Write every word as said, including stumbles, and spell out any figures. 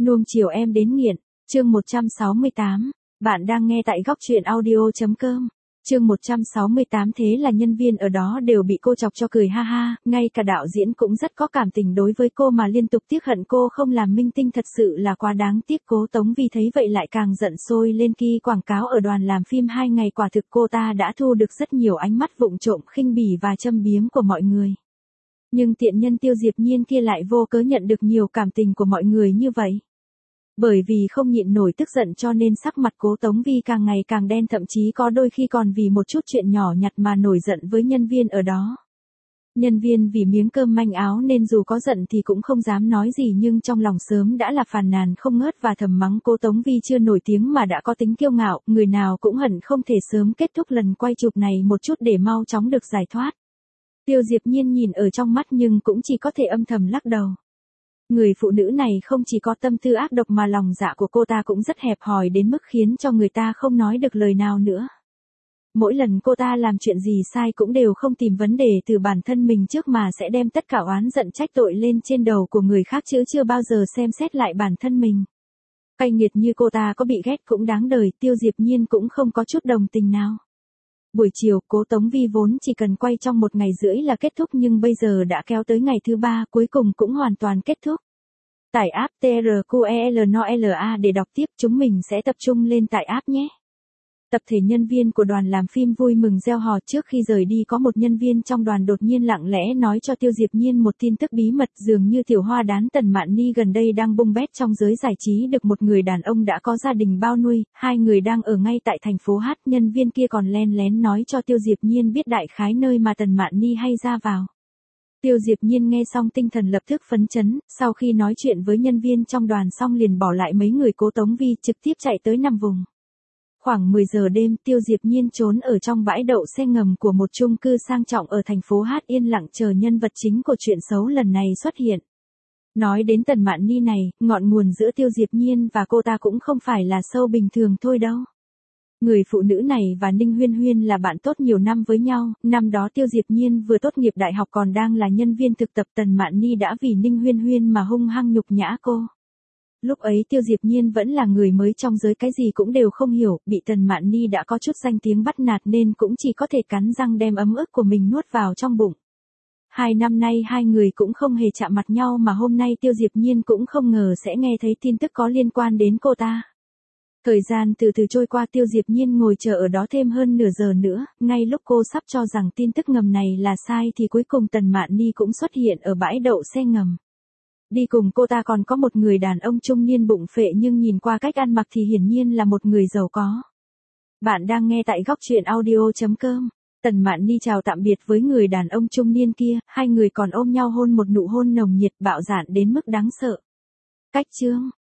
Nuông chiều em đến nghiện, chương một trăm sáu mươi tám. Bạn đang nghe tại góc truyện audio.com. Chương một trăm sáu mươi tám. Thế là nhân viên ở đó đều bị cô chọc cho cười ha ha, ngay cả đạo diễn cũng rất có cảm tình đối với cô mà liên tục tiếc hận cô không làm minh tinh, thật sự là quá đáng tiếc. Cố Tống Vi thấy vậy lại càng giận sôi lên. Khi quảng cáo ở đoàn làm phim hai ngày, quả thực cô ta đã thu được rất nhiều ánh mắt vụng trộm, khinh bỉ và châm biếm của mọi người. Nhưng tiện nhân Tiêu Diệp Nhiên kia lại vô cớ nhận được nhiều cảm tình của mọi người như vậy. Bởi vì không nhịn nổi tức giận cho nên sắc mặt Cố Tống Vi càng ngày càng đen, thậm chí có đôi khi còn vì một chút chuyện nhỏ nhặt mà nổi giận với nhân viên ở đó. Nhân viên vì miếng cơm manh áo nên dù có giận thì cũng không dám nói gì, nhưng trong lòng sớm đã là phàn nàn không ngớt và thầm mắng Cố Tống Vi chưa nổi tiếng mà đã có tính kiêu ngạo, người nào cũng hận không thể sớm kết thúc lần quay chụp này một chút để mau chóng được giải thoát. Tiêu Diệp Nhiên nhìn ở trong mắt nhưng cũng chỉ có thể âm thầm lắc đầu. Người phụ nữ này không chỉ có tâm tư ác độc mà lòng dạ của cô ta cũng rất hẹp hòi đến mức khiến cho người ta không nói được lời nào nữa. Mỗi lần cô ta làm chuyện gì sai cũng đều không tìm vấn đề từ bản thân mình trước mà sẽ đem tất cả oán giận trách tội lên trên đầu của người khác chứ chưa bao giờ xem xét lại bản thân mình. Cay nghiệt như cô ta có bị ghét cũng đáng đời, Tiêu Diệp Nhiên cũng không có chút đồng tình nào. Buổi chiều, Cố Tống Vi vốn chỉ cần quay trong một ngày rưỡi là kết thúc nhưng bây giờ đã kéo tới ngày thứ ba, cuối cùng cũng hoàn toàn kết thúc. Tải app tê rờ quy e lờ en o lờ a để đọc tiếp, chúng mình sẽ tập trung lên tải app nhé. Tập thể nhân viên của đoàn làm phim vui mừng reo hò. Trước khi rời đi có một nhân viên trong đoàn đột nhiên lặng lẽ nói cho Tiêu Diệp Nhiên một tin tức bí mật, dường như tiểu hoa đán Tần Mạn Ni gần đây đang bung bét trong giới giải trí được một người đàn ông đã có gia đình bao nuôi, hai người đang ở ngay tại thành phố Hát. Nhân viên kia còn len lén nói cho Tiêu Diệp Nhiên biết đại khái nơi mà Tần Mạn Ni hay ra vào. Tiêu Diệp Nhiên nghe xong tinh thần lập tức phấn chấn, sau khi nói chuyện với nhân viên trong đoàn xong liền bỏ lại mấy người Cố Tống Vi trực tiếp chạy tới nằm vùng. Khoảng mười giờ đêm, Tiêu Diệp Nhiên trốn ở trong bãi đậu xe ngầm của một chung cư sang trọng ở thành phố Hát, yên lặng chờ nhân vật chính của chuyện xấu lần này xuất hiện. Nói đến Tần Mạn Ni này, ngọn nguồn giữa Tiêu Diệp Nhiên và cô ta cũng không phải là sâu bình thường thôi đâu. Người phụ nữ này và Ninh Huyên Huyên là bạn tốt nhiều năm với nhau, năm đó Tiêu Diệp Nhiên vừa tốt nghiệp đại học còn đang là nhân viên thực tập, Tần Mạn Ni đã vì Ninh Huyên Huyên mà hung hăng nhục nhã cô. Lúc ấy Tiêu Diệp Nhiên vẫn là người mới trong giới, cái gì cũng đều không hiểu, bị Tần Mạn Ni đã có chút danh tiếng bắt nạt nên cũng chỉ có thể cắn răng đem ấm ức của mình nuốt vào trong bụng. Hai năm nay hai người cũng không hề chạm mặt nhau mà hôm nay Tiêu Diệp Nhiên cũng không ngờ sẽ nghe thấy tin tức có liên quan đến cô ta. Thời gian từ từ trôi qua, Tiêu Diệp Nhiên ngồi chờ ở đó thêm hơn nửa giờ nữa, ngay lúc cô sắp cho rằng tin tức ngầm này là sai thì cuối cùng Tần Mạn Ni cũng xuất hiện ở bãi đậu xe ngầm. Đi cùng cô ta còn có một người đàn ông trung niên bụng phệ nhưng nhìn qua cách ăn mặc thì hiển nhiên là một người giàu có. Bạn đang nghe tại góc truyện audio.com. Tần Mạn Ni chào tạm biệt với người đàn ông trung niên kia, hai người còn ôm nhau hôn một nụ hôn nồng nhiệt bạo dạn đến mức đáng sợ. Cách chương